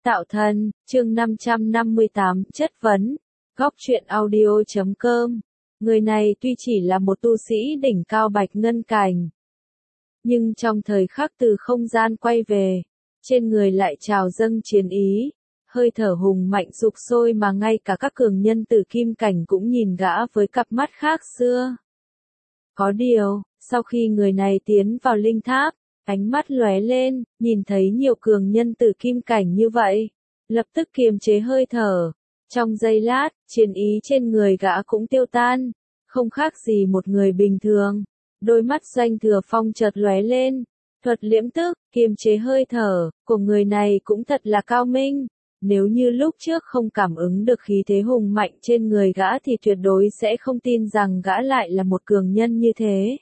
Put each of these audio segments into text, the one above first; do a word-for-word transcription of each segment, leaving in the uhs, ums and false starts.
Tạo thân, chương năm trăm năm mươi tám, chất vấn. Góc truyện audio chấm com. Người này tuy chỉ là một tu sĩ đỉnh cao bạch ngân cảnh, nhưng trong thời khắc từ không gian quay về, trên người lại trào dâng chiến ý, hơi thở hùng mạnh sục sôi mà ngay cả các cường nhân tử kim cảnh cũng nhìn gã với cặp mắt khác xưa. Có điều, sau khi người này tiến vào linh tháp, ánh mắt lóe lên, nhìn thấy nhiều cường nhân tử kim cảnh như vậy, lập tức kiềm chế hơi thở. Trong giây lát, chiến ý trên người gã cũng tiêu tan, không khác gì một người bình thường. Đôi mắt Doanh Thừa Phong chợt lóe lên, thuật liễm tức, kiềm chế hơi thở của người này cũng thật là cao minh. Nếu như lúc trước không cảm ứng được khí thế hùng mạnh trên người gã thì tuyệt đối sẽ không tin rằng gã lại là một cường nhân như thế.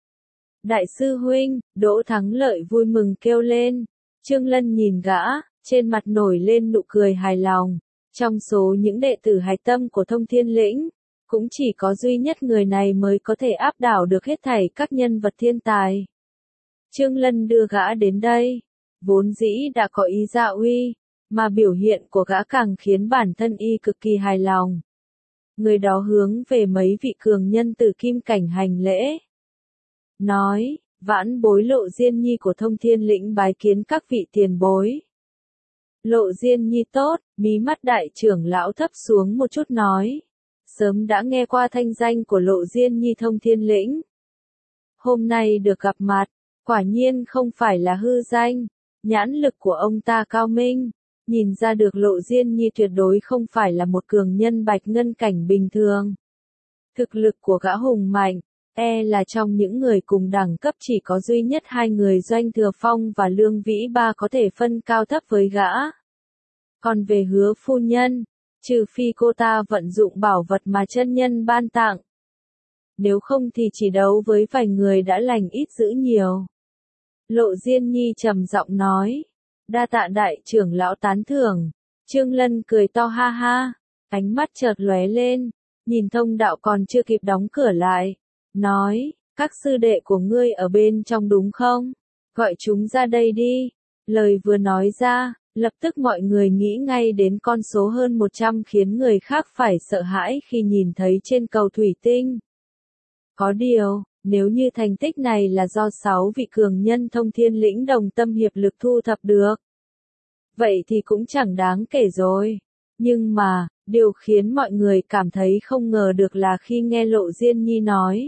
Đại sư huynh, Đỗ Thắng Lợi vui mừng kêu lên. Trương Lân nhìn gã, trên mặt nổi lên nụ cười hài lòng. Trong số những đệ tử hạch tâm của Thông Thiên Lĩnh, cũng chỉ có duy nhất người này mới có thể áp đảo được hết thảy các nhân vật thiên tài. Trương Lân đưa gã đến đây, vốn dĩ đã có ý dạ uy, mà biểu hiện của gã càng khiến bản thân y cực kỳ hài lòng. Người đó hướng về mấy vị cường nhân tử kim cảnh hành lễ. Nói, vãn bối Lộ Diên Nhi của Thông Thiên Lĩnh bái kiến các vị tiền bối. Lộ Diên Nhi tốt, mí mắt đại trưởng lão thấp xuống một chút nói. Sớm đã nghe qua thanh danh của Lộ Diên Nhi Thông Thiên Lĩnh. Hôm nay được gặp mặt, quả nhiên không phải là hư danh. Nhãn lực của ông ta cao minh, nhìn ra được Lộ Diên Nhi tuyệt đối không phải là một cường nhân bạch ngân cảnh bình thường. Thực lực của gã hùng mạnh, e là trong những người cùng đẳng cấp chỉ có duy nhất hai người Doanh Thừa Phong và Lương Vĩ Ba có thể phân cao thấp với gã. Còn về Hứa phu nhân, trừ phi cô ta vận dụng bảo vật mà chân nhân ban tặng. Nếu không thì chỉ đấu với vài người đã lành ít dữ nhiều. Lộ Diên Nhi trầm giọng nói. Đa tạ đại trưởng lão tán thưởng. Trương Lân cười to ha ha, ánh mắt chợt lóe lên, nhìn thông đạo còn chưa kịp đóng cửa lại. Nói, các sư đệ của ngươi ở bên trong đúng không? Gọi chúng ra đây đi. Lời vừa nói ra, lập tức mọi người nghĩ ngay đến con số hơn một trăm khiến người khác phải sợ hãi khi nhìn thấy trên cầu thủy tinh. Có điều, nếu như thành tích này là do sáu vị cường nhân Thông Thiên Lĩnh đồng tâm hiệp lực thu thập được, vậy thì cũng chẳng đáng kể rồi. Nhưng mà, điều khiến mọi người cảm thấy không ngờ được là khi nghe Lộ Diên Nhi nói.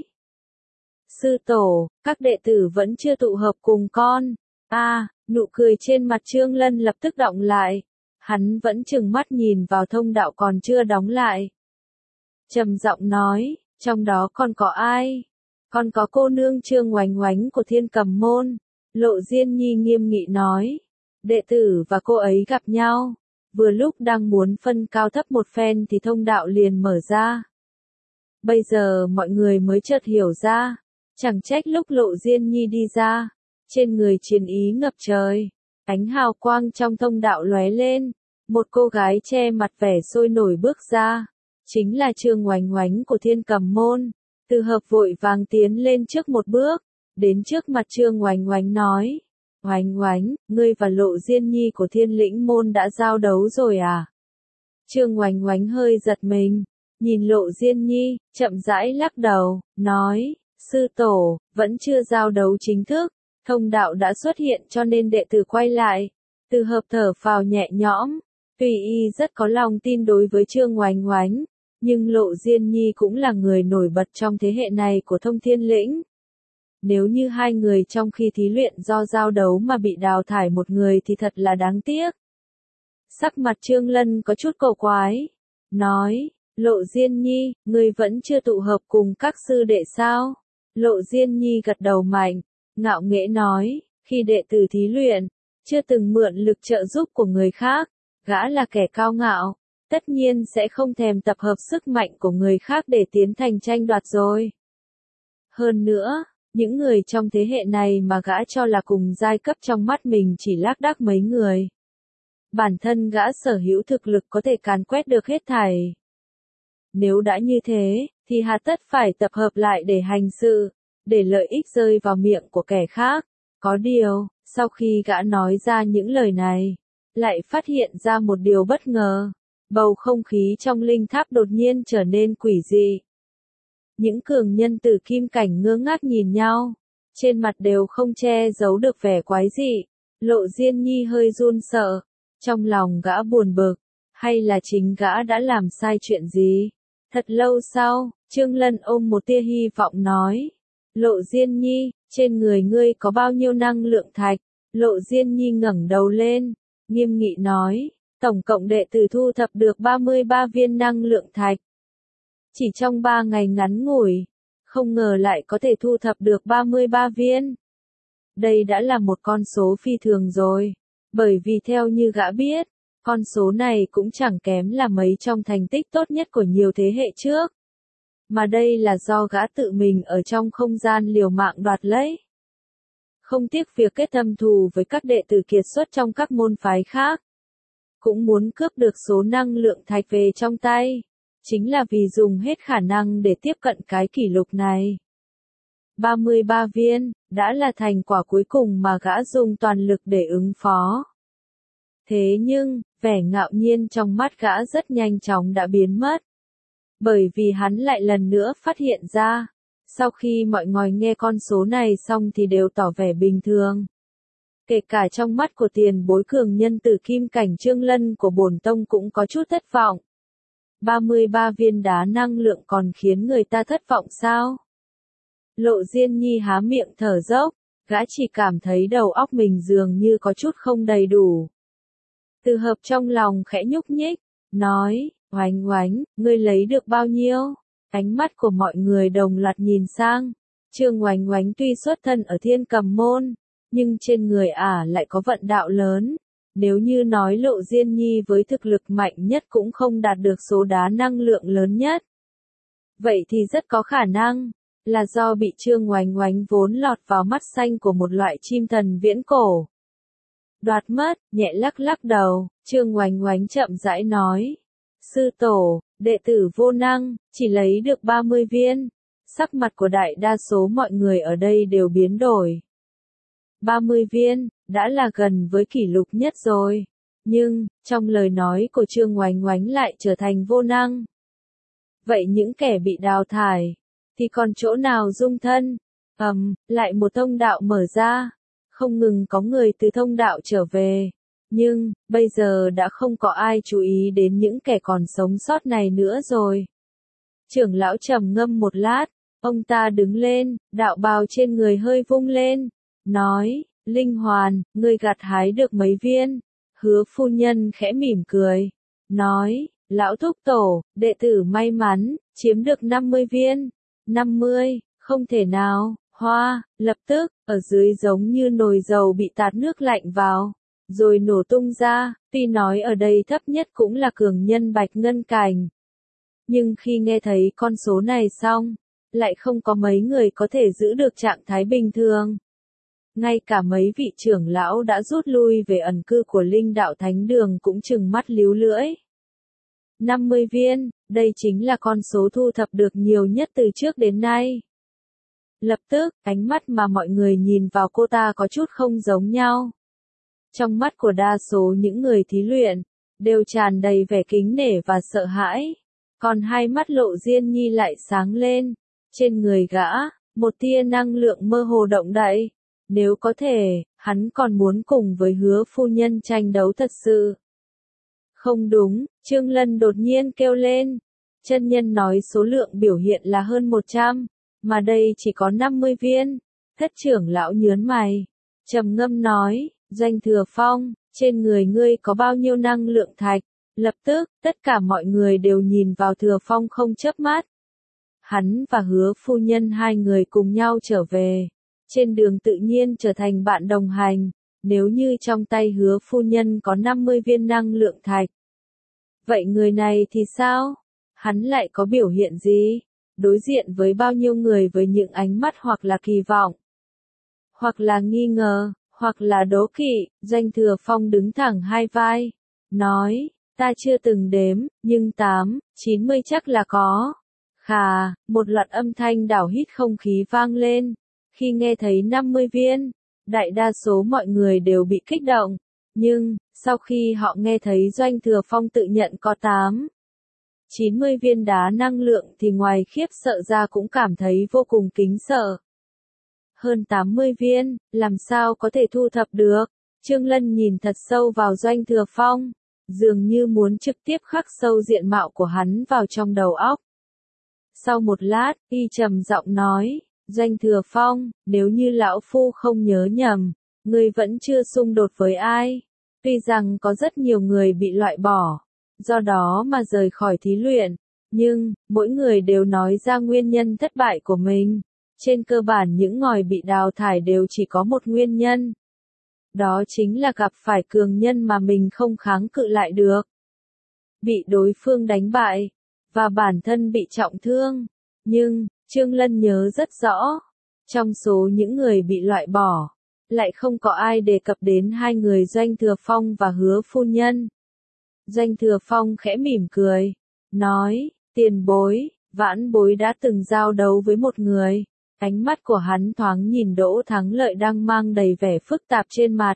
Sư tổ, các đệ tử vẫn chưa tụ hợp cùng con. A, à, nụ cười trên mặt Trương Lân lập tức đọng lại. Hắn vẫn trừng mắt nhìn vào thông đạo còn chưa đóng lại. Trầm giọng nói, trong đó còn có ai? Còn có cô nương Trương Oánh Oánh của Thiên Cầm Môn. Lộ Diên Nhi nghiêm nghị nói. Đệ tử và cô ấy gặp nhau. Vừa lúc đang muốn phân cao thấp một phen thì thông đạo liền mở ra. Bây giờ mọi người mới chợt hiểu ra. Chẳng trách lúc Lộ Diên Nhi đi ra, trên người chiến ý ngập trời, ánh hào quang trong thông đạo lóe lên, một cô gái che mặt vẻ sôi nổi bước ra, chính là Trương Oánh Oánh của Thiên Cầm Môn. Từ Hợp vội vàng tiến lên trước một bước, đến trước mặt Trương Oánh Oánh nói, Oánh Oánh, ngươi và Lộ Diên Nhi của Thiên Lĩnh Môn đã giao đấu rồi à? Trương Oánh Oánh hơi giật mình, nhìn Lộ Diên Nhi, chậm rãi lắc đầu, nói, sư tổ, vẫn chưa giao đấu chính thức, thông đạo đã xuất hiện cho nên đệ tử quay lại. Từ Hợp thở phào nhẹ nhõm, tuy y rất có lòng tin đối với Trương Oánh Oánh, nhưng Lộ Diên Nhi cũng là người nổi bật trong thế hệ này của Thông Thiên Lĩnh. Nếu như hai người trong khi thí luyện do giao đấu mà bị đào thải một người thì thật là đáng tiếc. Sắc mặt Trương Lân có chút cổ quái, nói, Lộ Diên Nhi, ngươi vẫn chưa tụ hợp cùng các sư đệ sao? Lộ Diên Nhi gật đầu mạnh, ngạo nghễ nói, khi đệ tử thí luyện, chưa từng mượn lực trợ giúp của người khác, gã là kẻ cao ngạo, tất nhiên sẽ không thèm tập hợp sức mạnh của người khác để tiến thành tranh đoạt rồi. Hơn nữa, những người trong thế hệ này mà gã cho là cùng giai cấp trong mắt mình chỉ lác đác mấy người. Bản thân gã sở hữu thực lực có thể càn quét được hết thảy. Nếu đã như thế, thì hà tất phải tập hợp lại để hành sự, để lợi ích rơi vào miệng của kẻ khác. Có điều, sau khi gã nói ra những lời này, lại phát hiện ra một điều bất ngờ. Bầu không khí trong linh tháp đột nhiên trở nên quỷ dị. Những cường nhân tử kim cảnh ngơ ngác nhìn nhau, trên mặt đều không che giấu được vẻ quái dị. Lộ Diên Nhi hơi run sợ, trong lòng gã buồn bực, hay là chính gã đã làm sai chuyện gì? Thật lâu sau, Trương Lân ôm một tia hy vọng nói, Lộ Diên Nhi, trên người ngươi có bao nhiêu năng lượng thạch? Lộ Diên Nhi ngẩng đầu lên, nghiêm nghị nói, tổng cộng đệ tử thu thập được ba mươi ba viên năng lượng thạch. Chỉ trong ba ngày ngắn ngủi, không ngờ lại có thể thu thập được ba mươi ba viên. Đây đã là một con số phi thường rồi, bởi vì theo như gã biết, con số này cũng chẳng kém là mấy trong thành tích tốt nhất của nhiều thế hệ trước. Mà đây là do gã tự mình ở trong không gian liều mạng đoạt lấy. Không tiếc việc kết thâm thù với các đệ tử kiệt xuất trong các môn phái khác. Cũng muốn cướp được số năng lượng thạch về trong tay. Chính là vì dùng hết khả năng để tiếp cận cái kỷ lục này. ba mươi ba viên, đã là thành quả cuối cùng mà gã dùng toàn lực để ứng phó. Thế nhưng, vẻ ngạo nhiên trong mắt gã rất nhanh chóng đã biến mất. Bởi vì hắn lại lần nữa phát hiện ra, sau khi mọi người nghe con số này xong thì đều tỏ vẻ bình thường. Kể cả trong mắt của tiền bối cường nhân tử kim cảnh Trương Lân của bổn tông cũng có chút thất vọng. ba mươi ba viên đá năng lượng còn khiến người ta thất vọng sao? Lộ Diên Nhi há miệng thở dốc, gã chỉ cảm thấy đầu óc mình dường như có chút không đầy đủ. Từ Hợp trong lòng khẽ nhúc nhích, nói, Oánh Oánh, ngươi lấy được bao nhiêu? Ánh mắt của mọi người đồng loạt nhìn sang. Trương Oánh Oánh tuy xuất thân ở Thiên Cầm môn, nhưng trên người ả lại có vận đạo lớn. Nếu như nói Lộ Diên Nhi với thực lực mạnh nhất cũng không đạt được số đá năng lượng lớn nhất. Vậy thì rất có khả năng là do bị Trương Oánh Oánh vốn lọt vào mắt xanh của một loại chim thần viễn cổ. Đoạt mất, nhẹ lắc lắc đầu, Trương Oánh Oánh chậm rãi nói. Sư tổ, đệ tử vô năng, chỉ lấy được ba mươi viên. Sắc mặt của đại đa số mọi người ở đây đều biến đổi. ba mươi viên, đã là gần với kỷ lục nhất rồi. Nhưng, trong lời nói của Trương Oánh Oánh lại trở thành vô năng. Vậy những kẻ bị đào thải, thì còn chỗ nào dung thân? Ầm, um, lại một thông đạo mở ra. Không ngừng có người từ thông đạo trở về. Nhưng, bây giờ đã không có ai chú ý đến những kẻ còn sống sót này nữa rồi. Trưởng lão trầm ngâm một lát, ông ta đứng lên, đạo bào trên người hơi vung lên, nói, Linh Hoàn, ngươi gặt hái được mấy viên? Hứa phu nhân khẽ mỉm cười, nói, lão thúc tổ, đệ tử may mắn, chiếm được năm mươi viên. năm mươi, không thể nào, hoa, lập tức, ở dưới giống như nồi dầu bị tạt nước lạnh vào, rồi nổ tung ra, tuy nói ở đây thấp nhất cũng là cường nhân bạch ngân cảnh. Nhưng khi nghe thấy con số này xong, lại không có mấy người có thể giữ được trạng thái bình thường. Ngay cả mấy vị trưởng lão đã rút lui về ẩn cư của Linh Đạo Thánh Đường cũng trừng mắt líu lưỡi. năm mươi viên, đây chính là con số thu thập được nhiều nhất từ trước đến nay. Lập tức, ánh mắt mà mọi người nhìn vào cô ta có chút không giống nhau. Trong mắt của đa số những người thí luyện, đều tràn đầy vẻ kính nể và sợ hãi. Còn hai mắt Lộ Diên Nhi lại sáng lên. Trên người gã, một tia năng lượng mơ hồ động đậy. Nếu có thể, hắn còn muốn cùng với Hứa phu nhân tranh đấu thật sự. Không đúng, Trương Lân đột nhiên kêu lên. Chân nhân nói số lượng biểu hiện là hơn một trăm, mà đây chỉ có năm mươi viên. Thất trưởng lão nhớn mày, trầm ngâm nói, Doanh Thừa Phong, trên người ngươi có bao nhiêu năng lượng thạch? Lập tức, tất cả mọi người đều nhìn vào Thừa Phong không chớp mắt. Hắn và Hứa phu nhân hai người cùng nhau trở về. Trên đường tự nhiên trở thành bạn đồng hành. Nếu như trong tay Hứa phu nhân có năm mươi viên năng lượng thạch. Vậy người này thì sao? Hắn lại có biểu hiện gì? Đối diện với bao nhiêu người với những ánh mắt hoặc là kỳ vọng, hoặc là nghi ngờ, hoặc là đố kỵ, Doanh Thừa Phong đứng thẳng hai vai, nói, ta chưa từng đếm, nhưng tám, chín mươi chắc là có. Khà, một loạt âm thanh đảo hít không khí vang lên. Khi nghe thấy năm mươi viên, đại đa số mọi người đều bị kích động. Nhưng, Sau khi họ nghe thấy Doanh Thừa Phong tự nhận có tám, chín mươi viên đá năng lượng thì ngoài khiếp sợ ra cũng cảm thấy vô cùng kính sợ. Hơn tám mươi viên, làm sao có thể thu thập được? Trương Lân nhìn thật sâu vào Doanh Thừa Phong, dường như muốn trực tiếp khắc sâu diện mạo của hắn vào trong đầu óc. Sau một lát, y trầm giọng nói, Doanh Thừa Phong, nếu như lão phu không nhớ nhầm, ngươi vẫn chưa xung đột với ai. Tuy rằng có rất nhiều người bị loại bỏ, do đó mà rời khỏi thí luyện, nhưng, mỗi người đều nói ra nguyên nhân thất bại của mình. Trên cơ bản những ngòi bị đào thải đều chỉ có một nguyên nhân. Đó chính là gặp phải cường nhân mà mình không kháng cự lại được. Bị đối phương đánh bại, và bản thân bị trọng thương. Nhưng, Trương Lân nhớ rất rõ, trong số những người bị loại bỏ, lại không có ai đề cập đến hai người Doanh Thừa Phong và Hứa phu nhân. Doanh Thừa Phong khẽ mỉm cười, nói, tiền bối, vãn bối đã từng giao đấu với một người. Ánh mắt của hắn thoáng nhìn Đỗ Thắng Lợi đang mang đầy vẻ phức tạp trên mặt.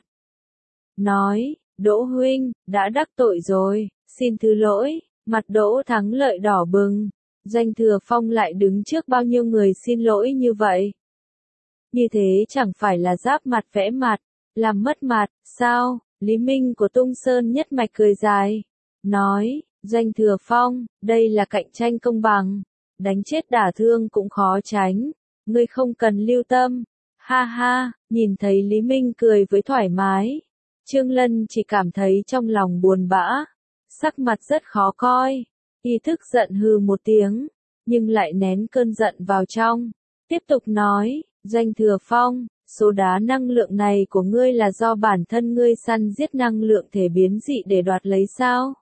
Nói, Đỗ huynh, đã đắc tội rồi, xin thứ lỗi. Mặt Đỗ Thắng Lợi đỏ bừng. Doanh Thừa Phong lại đứng trước bao nhiêu người xin lỗi như vậy. Như thế chẳng phải là giáp mặt vẽ mặt, làm mất mặt, sao? Lý Minh của Tung Sơn nhất mạch cười dài. Nói, Doanh Thừa Phong, đây là cạnh tranh công bằng. Đánh chết đả thương cũng khó tránh. Ngươi không cần lưu tâm. Ha ha, nhìn thấy Lý Minh cười với thoải mái. Trương Lân chỉ cảm thấy trong lòng buồn bã. Sắc mặt rất khó coi. Y thức giận hừ một tiếng, nhưng lại nén cơn giận vào trong. Tiếp tục nói, Doanh Thừa Phong, số đá năng lượng này của ngươi là do bản thân ngươi săn giết năng lượng thể biến dị để đoạt lấy sao?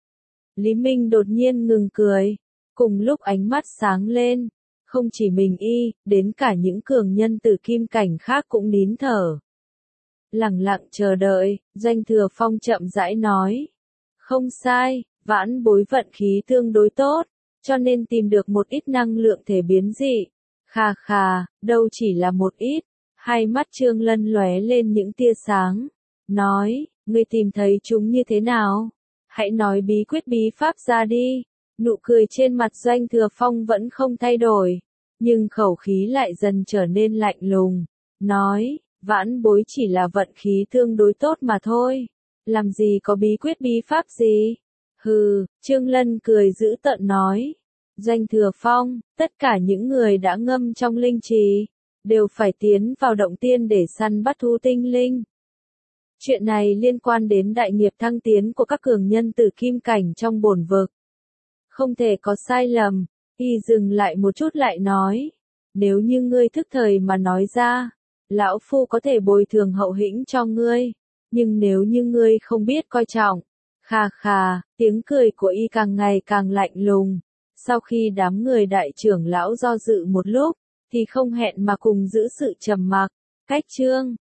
Lý Minh đột nhiên ngừng cười, cùng lúc ánh mắt sáng lên. Không chỉ mình y, đến cả những cường nhân từ kim cảnh khác cũng nín thở. Lặng lặng chờ đợi, Doanh Thừa Phong chậm rãi nói. Không sai, vãn bối vận khí tương đối tốt, cho nên tìm được một ít năng lượng thể biến dị. Khà khà, đâu chỉ là một ít. Hai mắt Trương Lân lóe lên những tia sáng. Nói, ngươi tìm thấy chúng như thế nào? Hãy nói bí quyết bí pháp ra đi. Nụ cười trên mặt Doanh Thừa Phong vẫn không thay đổi, nhưng khẩu khí lại dần trở nên lạnh lùng. Nói, vãn bối chỉ là vận khí tương đối tốt mà thôi. Làm gì có bí quyết bí pháp gì? Hừ, Trương Lân cười dữ tợn nói. Doanh Thừa Phong, tất cả những người đã ngâm trong linh trì, đều phải tiến vào động tiên để săn bắt thú tinh linh. Chuyện này liên quan đến đại nghiệp thăng tiến của các cường nhân từ kim cảnh trong bổn vực. Không thể có sai lầm. Y dừng lại một chút lại nói. Nếu như ngươi thức thời mà nói ra, lão phu có thể bồi thường hậu hĩnh cho ngươi. Nhưng nếu như ngươi không biết coi trọng, khà khà, tiếng cười của y càng ngày càng lạnh lùng. Sau khi đám người đại trưởng lão do dự một lúc, thì không hẹn mà cùng giữ sự trầm mặc. Cách chương